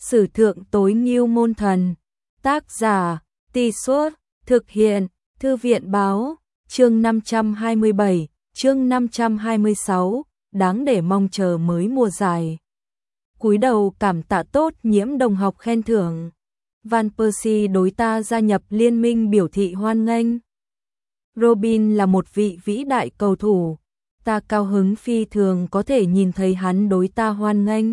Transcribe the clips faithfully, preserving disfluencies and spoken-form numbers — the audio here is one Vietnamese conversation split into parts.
Sử thượng tối ngưu môn thần. Tác giả, Tì Suốt, thực hiện, Thư viện báo, chương năm trăm hai mươi bảy, chương năm trăm hai mươi sáu, đáng để mong chờ mới mùa giải. Cúi đầu cảm tạ tốt Nhiễm đồng học khen thưởng. Van Persie đối ta gia nhập liên minh biểu thị hoan nghênh. Robin là một vị vĩ đại cầu thủ. Ta cao hứng phi thường có thể nhìn thấy hắn đối ta hoan nghênh.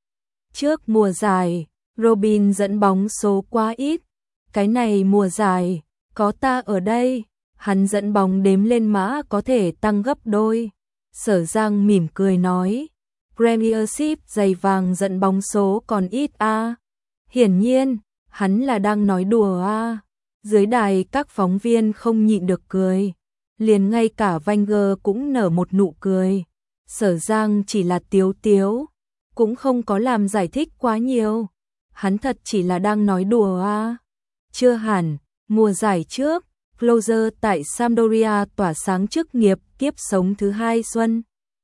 Trước mùa giải, Robin dẫn bóng số quá ít. Cái này mùa giải, có ta ở đây, hắn dẫn bóng đếm lên mã có thể tăng gấp đôi. Sở Giang mỉm cười nói, Premiership giày vàng dẫn bóng số còn ít a. À. Hiển nhiên, hắn là đang nói đùa a. À. Dưới đài các phóng viên không nhịn được cười, liền ngay cả Wenger cũng nở một nụ cười. Sở Giang chỉ là tiếu tiếu, cũng không có làm giải thích quá nhiều. Hắn thật chỉ là đang nói đùa a. À. Chưa hẳn, mùa giải trước, Klose tại Sampdoria tỏa sáng chức nghiệp kiếp sống thứ hai xuân.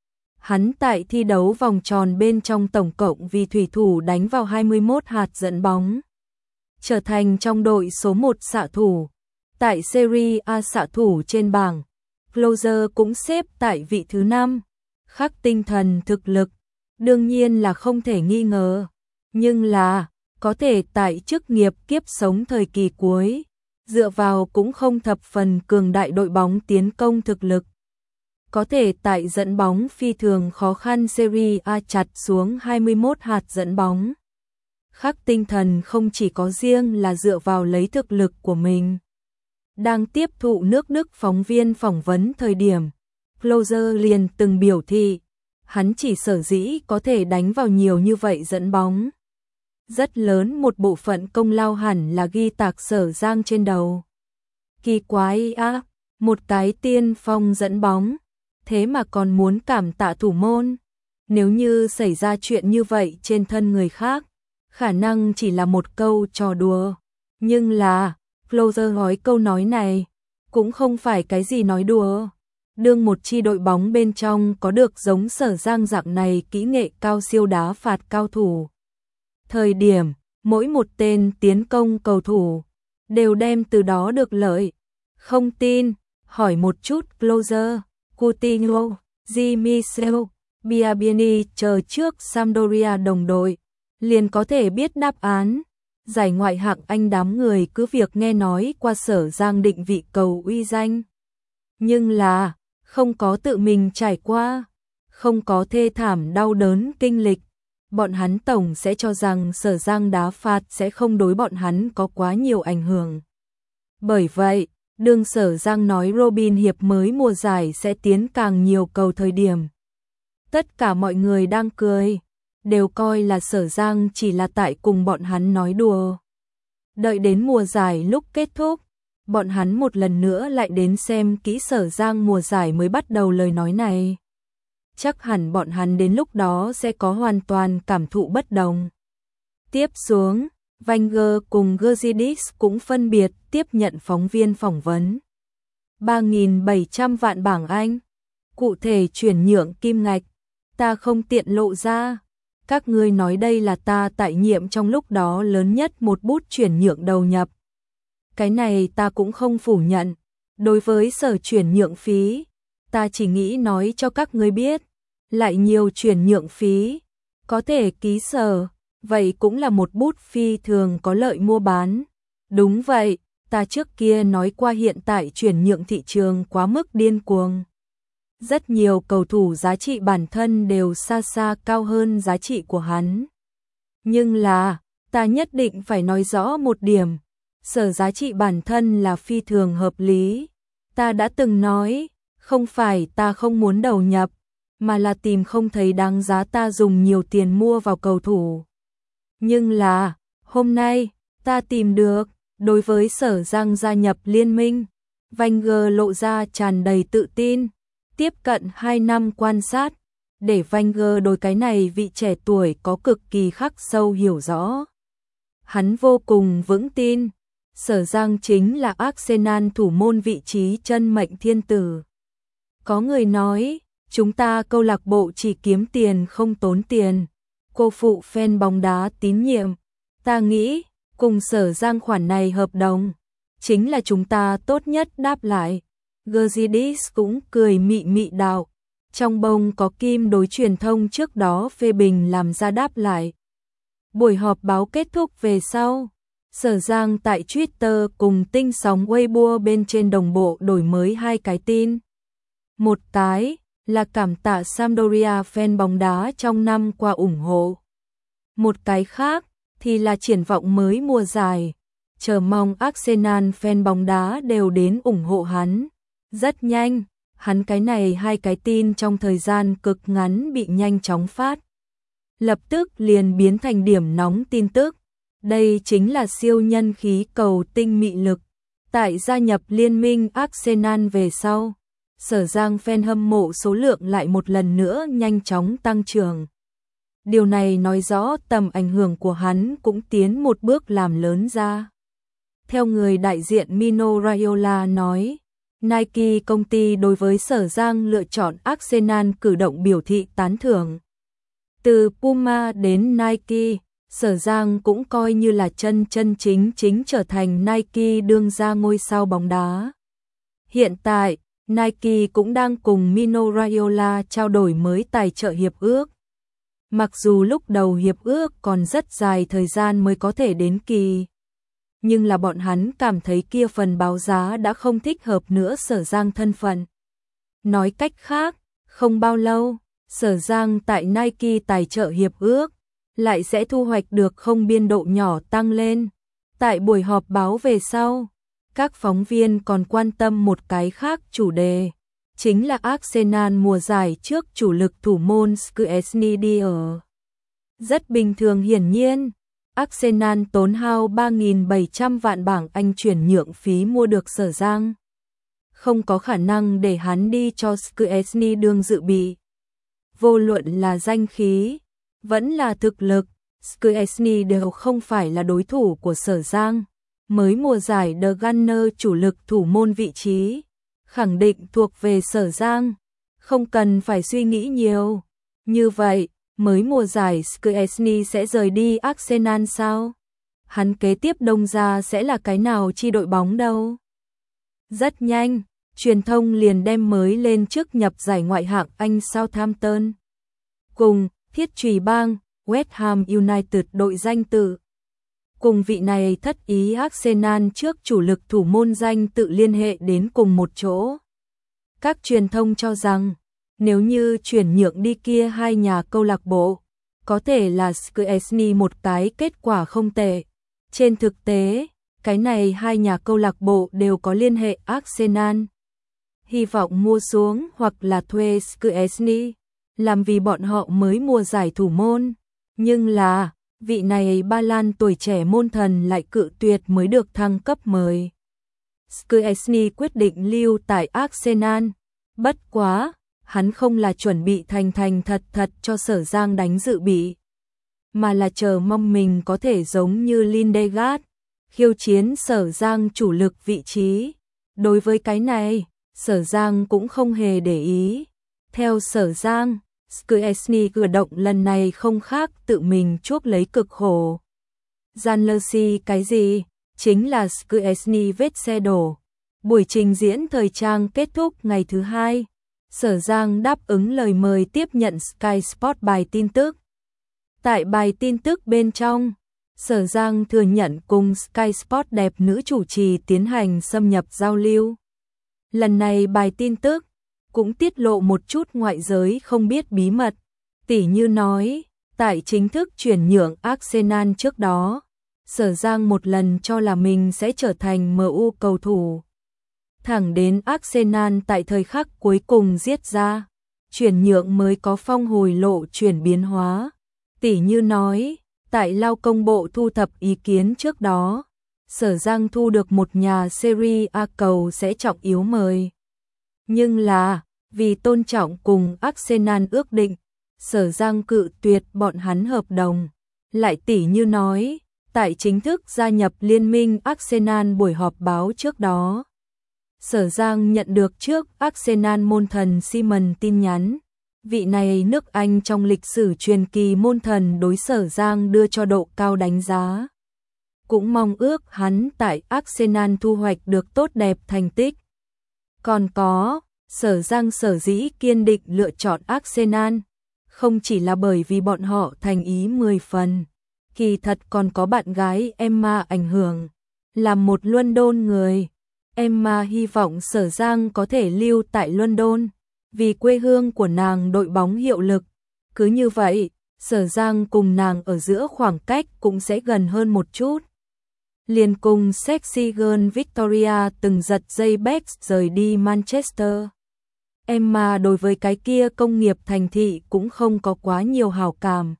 Hắn tại thi đấu vòng tròn bên trong tổng cộng vì thủy thủ đánh vào hai mươi mốt hạt dẫn bóng, trở thành trong đội số một xạ thủ. Tại Serie A xạ thủ trên bảng, Klose cũng xếp tại vị thứ năm. Khắc tinh thần thực lực, đương nhiên là không thể nghi ngờ, nhưng là có thể tại chức nghiệp kiếp sống thời kỳ cuối, dựa vào cũng không thập phần cường đại đội bóng tiến công thực lực. Có thể tại dẫn bóng phi thường khó khăn Serie A chặt xuống hai mươi mốt hạt dẫn bóng. Khắc tinh thần không chỉ có riêng là dựa vào lấy thực lực của mình. Đang tiếp thụ nước Đức phóng viên phỏng vấn thời điểm, Klose liền từng biểu thị, hắn chỉ sở dĩ có thể đánh vào nhiều như vậy dẫn bóng. Rất lớn một bộ phận công lao hẳn là ghi tạc Sở Giang trên đầu. Kỳ quái á, một cái tiên phong dẫn bóng, thế mà còn muốn cảm tạ thủ môn. Nếu như xảy ra chuyện như vậy trên thân người khác, khả năng chỉ là một câu trò đùa. Nhưng là, Klose nói câu nói này, cũng không phải cái gì nói đùa. Đương một chi đội bóng bên trong có được giống Sở Giang dạng này kỹ nghệ cao siêu đá phạt cao thủ. Thời điểm, mỗi một tên tiến công cầu thủ đều đem từ đó được lợi. Không tin, hỏi một chút Klose, Coutinho, Di Michel, Biabiani chờ trước Sampdoria đồng đội, liền có thể biết đáp án. Giải ngoại hạng Anh đám người cứ việc nghe nói qua Sở Giang định vị cầu uy danh. Nhưng là, không có tự mình trải qua, không có thê thảm đau đớn kinh lịch. Bọn hắn tổng sẽ cho rằng Sở Giang đá phạt sẽ không đối bọn hắn có quá nhiều ảnh hưởng. Bởi vậy, đương Sở Giang nói Robin hiệp mới mùa giải sẽ tiến càng nhiều cầu thời điểm, tất cả mọi người đang cười, đều coi là Sở Giang chỉ là tại cùng bọn hắn nói đùa. Đợi đến mùa giải lúc kết thúc, bọn hắn một lần nữa lại đến xem kỹ Sở Giang mùa giải mới bắt đầu lời nói này. Chắc hẳn bọn hắn đến lúc đó sẽ có hoàn toàn cảm thụ bất đồng. Tiếp xuống, Wenger cùng Gazidis cũng phân biệt tiếp nhận phóng viên phỏng vấn. ba nghìn bảy trăm vạn bảng Anh. Cụ thể chuyển nhượng kim ngạch, ta không tiện lộ ra. Các ngươi nói đây là ta tại nhiệm trong lúc đó lớn nhất một bút chuyển nhượng đầu nhập. Cái này ta cũng không phủ nhận. Đối với Sở chuyển nhượng phí, ta chỉ nghĩ nói cho các ngươi biết, lại nhiều chuyển nhượng phí, có thể ký Sở, vậy cũng là một bút phi thường có lợi mua bán. Đúng vậy, ta trước kia nói qua hiện tại chuyển nhượng thị trường quá mức điên cuồng. Rất nhiều cầu thủ giá trị bản thân đều xa xa cao hơn giá trị của hắn. Nhưng là, ta nhất định phải nói rõ một điểm, Sở giá trị bản thân là phi thường hợp lý. Ta đã từng nói, không phải ta không muốn đầu nhập, mà là tìm không thấy đáng giá ta dùng nhiều tiền mua vào cầu thủ. Nhưng là, hôm nay, ta tìm được, đối với Sở Giang gia nhập liên minh, Wenger lộ ra tràn đầy tự tin, tiếp cận hai năm quan sát, để Wenger đối cái này vị trẻ tuổi có cực kỳ khắc sâu hiểu rõ. Hắn vô cùng vững tin, Sở Giang chính là Arsenal thủ môn vị trí chân mệnh thiên tử. Có người nói, chúng ta câu lạc bộ chỉ kiếm tiền không tốn tiền, cô phụ fan bóng đá tín nhiệm, Ta nghĩ, cùng Sở Giang khoản này hợp đồng, chính là chúng ta tốt nhất đáp lại. Gazidis cũng cười mị mị đạo, trong bông có kim đối truyền thông trước đó phê bình làm ra đáp lại. Buổi họp báo kết thúc về sau, Sở Giang tại Twitter cùng tinh sóng Weibo bên trên đồng bộ đổi mới hai cái tin. Một cái là cảm tạ Sampdoria fan bóng đá trong năm qua ủng hộ. Một cái khác thì là triển vọng mới mùa giải, chờ mong Arsenal fan bóng đá đều đến ủng hộ hắn. Rất nhanh, hắn cái này hai cái tin trong thời gian cực ngắn bị nhanh chóng phát. Lập tức liền biến thành điểm nóng tin tức. Đây chính là siêu nhân khí cầu tinh mị lực. Tại gia nhập liên minh Arsenal về sau, Sở Giang fan hâm mộ số lượng lại một lần nữa nhanh chóng tăng trưởng. Điều này nói rõ tầm ảnh hưởng của hắn cũng tiến một bước làm lớn ra. Theo người đại diện Mino Raiola nói, Nike công ty đối với Sở Giang lựa chọn Arsenal cử động biểu thị tán thưởng. Từ Puma đến Nike, Sở Giang cũng coi như là chân chân chính chính trở thành Nike đương gia ngôi sao bóng đá. Hiện tại, Nike cũng đang cùng Mino Raiola trao đổi mới tài trợ hiệp ước. Mặc dù lúc đầu hiệp ước còn rất dài thời gian mới có thể đến kỳ, nhưng là bọn hắn cảm thấy kia phần báo giá đã không thích hợp nữa Sở Giang thân phận. Nói cách khác, không bao lâu, Sở Giang tại Nike tài trợ hiệp ước lại sẽ thu hoạch được không biên độ nhỏ tăng lên. Tại buổi họp báo về sau, các phóng viên còn quan tâm một cái khác chủ đề, chính là Arsenal mùa giải trước chủ lực thủ môn Szczęsny đi ở. Rất bình thường, hiển nhiên, Arsenal tốn hao ba nghìn bảy trăm vạn bảng Anh chuyển nhượng phí mua được Sở Giang. Không có khả năng để hắn đi cho Szczęsny đương dự bị. Vô luận là danh khí, vẫn là thực lực, Szczęsny đều không phải là đối thủ của Sở Giang. Mới mùa giải The Gunner chủ lực thủ môn vị trí, khẳng định thuộc về Sở Giang, không cần phải suy nghĩ nhiều. Như vậy, mới mùa giải Szczęsny sẽ rời đi Arsenal sao? Hắn kế tiếp đông ra sẽ là cái nào chi đội bóng đâu? Rất nhanh, truyền thông liền đem mới lên trước nhập giải ngoại hạng Anh Southampton cùng thiết chùy bang West Ham United đội danh tự. Cùng vị này thất ý Arsenal trước chủ lực thủ môn danh tự liên hệ đến cùng một chỗ. Các truyền thông cho rằng, nếu như chuyển nhượng đi kia hai nhà câu lạc bộ, có thể là Szczęsny một cái kết quả không tệ. Trên thực tế, cái này hai nhà câu lạc bộ đều có liên hệ Arsenal. Hy vọng mua xuống hoặc là thuê Szczęsny, làm vì bọn họ mới mua giải thủ môn. Nhưng là, vị này Ba Lan tuổi trẻ môn thần lại cự tuyệt mới được thăng cấp mời. Szczęsny quyết định lưu tại Arsenal. Bất quá, hắn không là chuẩn bị thành thành thật thật cho Sở Giang đánh dự bị, mà là chờ mong mình có thể giống như Lindegaard, khiêu chiến Sở Giang chủ lực vị trí. Đối với cái này, Sở Giang cũng không hề để ý. Theo Sở Giang, Szczęsny cử động lần này không khác tự mình chuốc lấy cực khổ. Gian lơ si cái gì? Chính là Szczęsny vết xe đổ. Buổi trình diễn thời trang kết thúc ngày thứ hai, Sở Giang đáp ứng lời mời tiếp nhận Sky Sport bài tin tức. Tại bài tin tức bên trong, Sở Giang thừa nhận cùng Sky Sport đẹp nữ chủ trì tiến hành xâm nhập giao lưu. Lần này bài tin tức cũng tiết lộ một chút ngoại giới không biết bí mật, tỉ như nói, tại chính thức chuyển nhượng Arsenal trước đó, Sở Giang một lần cho là mình sẽ trở thành em u cầu thủ. Thẳng đến Arsenal tại thời khắc cuối cùng giết ra, chuyển nhượng mới có phong hồi lộ chuyển biến hóa. Tỉ như nói, tại lao công bộ thu thập ý kiến trước đó, Sở Giang thu được một nhà Serie A cầu sẽ trọng yếu mời. Nhưng là, vì tôn trọng cùng Arsenal ước định, Sở Giang cự tuyệt bọn hắn hợp đồng. Lại tỉ như nói, tại chính thức gia nhập liên minh Arsenal buổi họp báo trước đó, Sở Giang nhận được trước Arsenal môn thần Simon tin nhắn. Vị này nước Anh trong lịch sử truyền kỳ môn thần đối Sở Giang đưa cho độ cao đánh giá. cũng mong ước hắn tại Arsenal thu hoạch được tốt đẹp thành tích. Còn có, Sở Giang sở dĩ kiên định lựa chọn Arsenal, không chỉ là bởi vì bọn họ thành ý mười phần, kỳ thật còn có bạn gái Emma ảnh hưởng, là một London người. Emma hy vọng Sở Giang có thể lưu tại London, vì quê hương của nàng đội bóng hiệu lực. Cứ như vậy, Sở Giang cùng nàng ở giữa khoảng cách cũng sẽ gần hơn một chút. Liền cùng sexy girl Victoria từng giật dây Bex rời đi Manchester. Emma đối với cái kia công nghiệp thành thị cũng không có quá nhiều hảo cảm.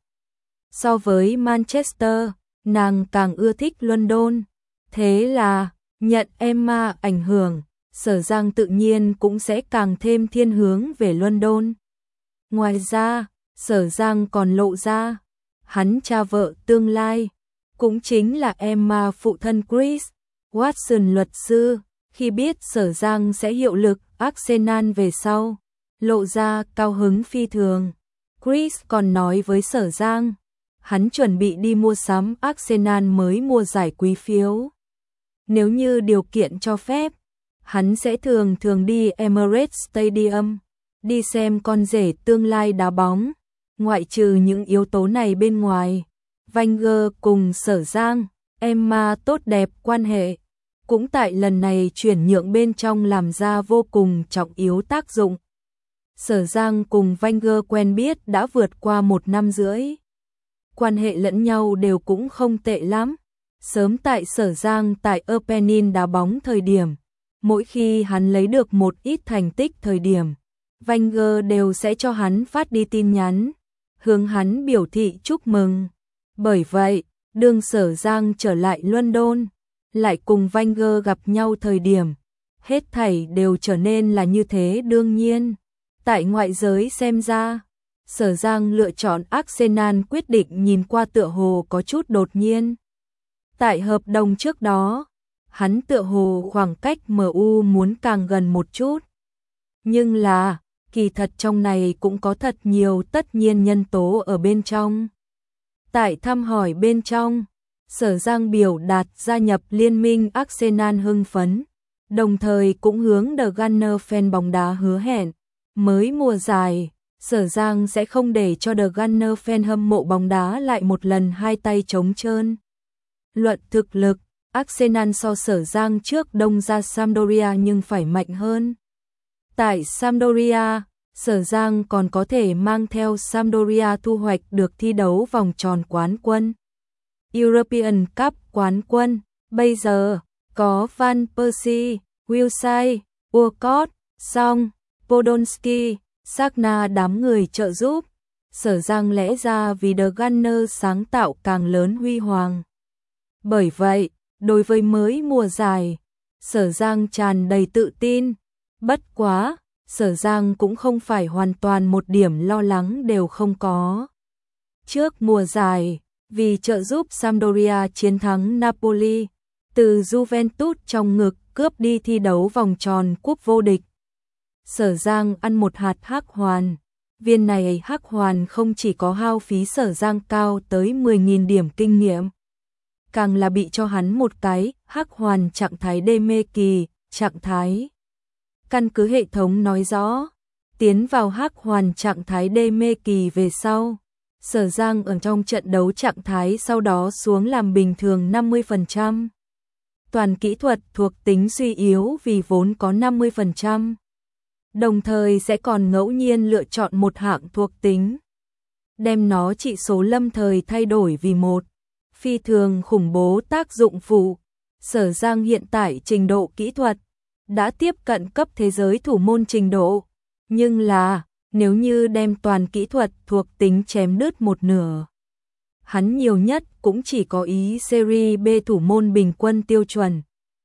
So với Manchester, nàng càng ưa thích London. Thế là, nhận Emma ảnh hưởng, Sở Giang tự nhiên cũng sẽ càng thêm thiên hướng về London. Ngoài ra, Sở Giang còn lộ ra, hắn cha vợ tương lai, cũng chính là Emma phụ thân Chris Watson luật sư, khi biết Sở Giang sẽ hiệu lực Arsenal về sau, lộ ra cao hứng phi thường. Chris còn nói với Sở Giang, hắn chuẩn bị đi mua sắm Arsenal mới mua giải quý phiếu. Nếu như điều kiện cho phép, hắn sẽ thường thường đi Emirates Stadium, đi xem con rể tương lai đá bóng. Ngoại trừ những yếu tố này bên ngoài, Wenger cùng Sở Giang, Emma tốt đẹp quan hệ, cũng tại lần này chuyển nhượng bên trong làm ra vô cùng trọng yếu tác dụng. Sở Giang cùng Wenger quen biết đã vượt qua một năm rưỡi. Quan hệ lẫn nhau đều cũng không tệ lắm. Sớm tại Sở Giang tại Opening đá bóng thời điểm, mỗi khi hắn lấy được một ít thành tích thời điểm, Wenger đều sẽ cho hắn phát đi tin nhắn, hướng hắn biểu thị chúc mừng. Bởi vậy, đương Sở Giang trở lại London, lại cùng Wenger gặp nhau thời điểm, hết thảy đều trở nên là như thế đương nhiên. Tại ngoại giới xem ra, Sở Giang lựa chọn Arsenal quyết định nhìn qua tựa hồ có chút đột nhiên. Tại hợp đồng trước đó, hắn tựa hồ khoảng cách em u muốn càng gần một chút. Nhưng là, kỳ thật trong này cũng có thật nhiều tất nhiên nhân tố ở bên trong. Tại thăm hỏi bên trong, Sở Giang biểu đạt gia nhập liên minh Arsenal hưng phấn, đồng thời cũng hướng The Gunners fan bóng đá hứa hẹn, mới mùa giải, Sở Giang sẽ không để cho The Gunners fan hâm mộ bóng đá lại một lần hai tay trống trơn. Luận thực lực, Arsenal so Sở Giang trước đông ra Sampdoria nhưng phải mạnh hơn. Tại Sampdoria, Sở Giang còn có thể mang theo Sampdoria thu hoạch được thi đấu vòng tròn quán quân, European Cup quán quân. Bây giờ, có Van Persie, Wilshere, Walcott, Song, Podolski, Sagna đám người trợ giúp. Sở Giang lẽ ra vì The Gunners sáng tạo càng lớn huy hoàng. Bởi vậy, đối với mới mùa giải, Sở Giang tràn đầy tự tin. Bất quá, Sở Giang cũng không phải hoàn toàn một điểm lo lắng đều không có. Trước mùa giải, vì trợ giúp Sampdoria chiến thắng Napoli, từ Juventus trong ngực cướp đi thi đấu vòng tròn cúp vô địch, Sở Giang ăn một hạt hắc hoàn. Viên này hắc hoàn không chỉ có hao phí Sở Giang cao tới mười nghìn điểm kinh nghiệm, càng là bị cho hắn một cái hắc hoàn trạng thái đê mê kỳ, trạng thái. Căn cứ hệ thống nói rõ, tiến vào hắc hoàn trạng thái đê mê kỳ về sau, Sở Giang ở trong trận đấu trạng thái sau đó xuống làm bình thường năm mươi phần trăm. Toàn kỹ thuật thuộc tính suy yếu vì vốn có năm mươi phần trăm. Đồng thời sẽ còn ngẫu nhiên lựa chọn một hạng thuộc tính, đem nó trị số lâm thời thay đổi vì một. Phi thường khủng bố tác dụng phụ. Sở Giang hiện tại trình độ kỹ thuật đã tiếp cận cấp thế giới thủ môn trình độ, nhưng là nếu như đem toàn kỹ thuật thuộc tính chém đứt một nửa, hắn nhiều nhất cũng chỉ có ý Serie B thủ môn bình quân tiêu chuẩn.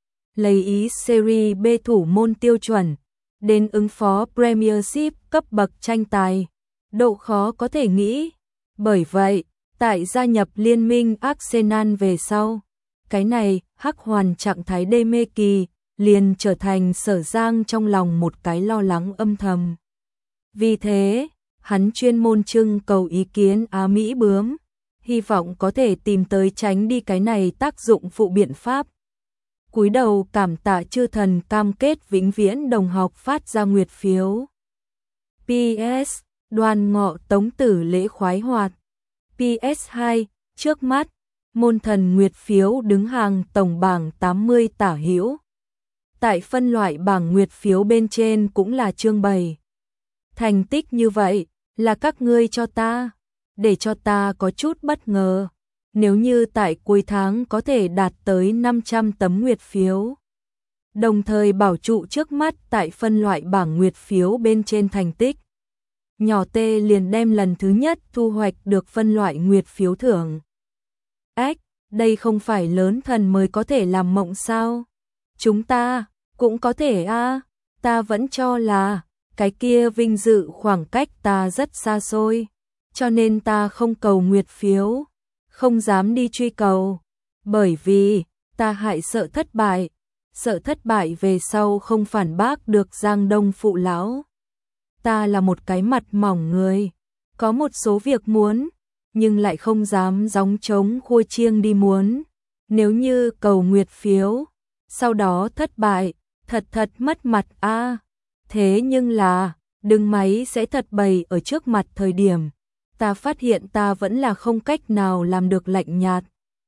Lấy ý Serie B thủ môn tiêu chuẩn đến ứng phó Premiership cấp bậc tranh tài, độ khó có thể nghĩ. Bởi vậy, tại gia nhập liên minh Arsenal về sau, cái này hắc hoàn trạng thái đê mê kỳ liền trở thành Sở Giang trong lòng một cái lo lắng âm thầm. Vì thế, hắn chuyên môn trưng cầu ý kiến Á Mỹ bướm, hy vọng có thể tìm tới tránh đi cái này tác dụng phụ biện pháp. Cúi đầu cảm tạ chư thần, cam kết vĩnh viễn đồng học phát ra nguyệt phiếu. pê ét Đoàn Ngọ Tống Tử lễ khoái hoạt. pê ét hai Trước mắt, môn thần nguyệt phiếu đứng hàng tổng bảng tám mươi tả hữu. Tại phân loại bảng nguyệt phiếu bên trên cũng là trưng bày. Thành tích như vậy là các ngươi cho ta, để cho ta có chút bất ngờ. Nếu như tại cuối tháng có thể đạt tới năm trăm tấm nguyệt phiếu, đồng thời bảo trụ trước mắt tại phân loại bảng nguyệt phiếu bên trên thành tích, nhỏ T liền đem lần thứ nhất thu hoạch được phân loại nguyệt phiếu thưởng. Ách, đây không phải lớn thần mới có thể làm mộng sao? Chúng ta cũng có thể a, à, ta vẫn cho là cái kia vinh dự khoảng cách ta rất xa xôi, cho nên ta không cầu nguyệt phiếu, không dám đi truy cầu, bởi vì ta hại sợ thất bại, sợ thất bại về sau không phản bác được Giang Đông phụ lão. Ta là một cái mặt mỏng người, có một số việc muốn, nhưng lại không dám gióng trống khua chiêng đi muốn. Nếu như cầu nguyệt phiếu, sau đó thất bại, thật thật mất mặt a. À. Thế nhưng là, đừng máy sẽ thật bày ở trước mặt thời điểm, ta phát hiện ta vẫn là không cách nào làm được lạnh nhạt.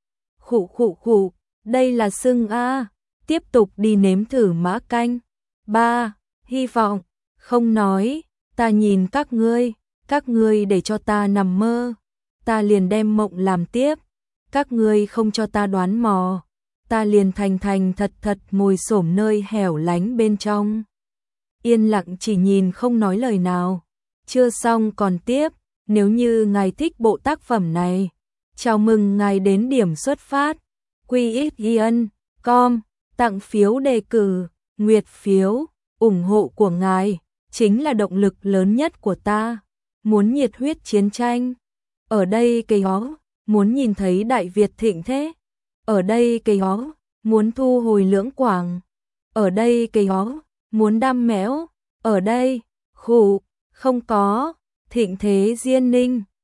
Khụ khụ khụ, đây là sưng a, à. Tiếp tục đi nếm thử mã canh. Ba, hy vọng, không nói, ta nhìn các ngươi, các ngươi để cho ta nằm mơ, ta liền đem mộng làm tiếp, các ngươi không cho ta đoán mò, ta liền thành thành thật thật ngồi xổm nơi hẻo lánh bên trong. Yên lặng chỉ nhìn không nói lời nào. Chưa xong còn tiếp, nếu như ngài thích bộ tác phẩm này, chào mừng ngài đến điểm xuất phát. quy ích yên chấm com, tặng phiếu đề cử, nguyệt phiếu, ủng hộ của ngài chính là động lực lớn nhất của ta. Muốn nhiệt huyết chiến tranh, ở đây cây ó, muốn nhìn thấy Đại Việt thịnh thế, ở đây cây ó, muốn thu hồi Lưỡng Quảng, ở đây cây ó, muốn đam mẽo, ở đây, khủ, không có, thịnh thế Diên Ninh.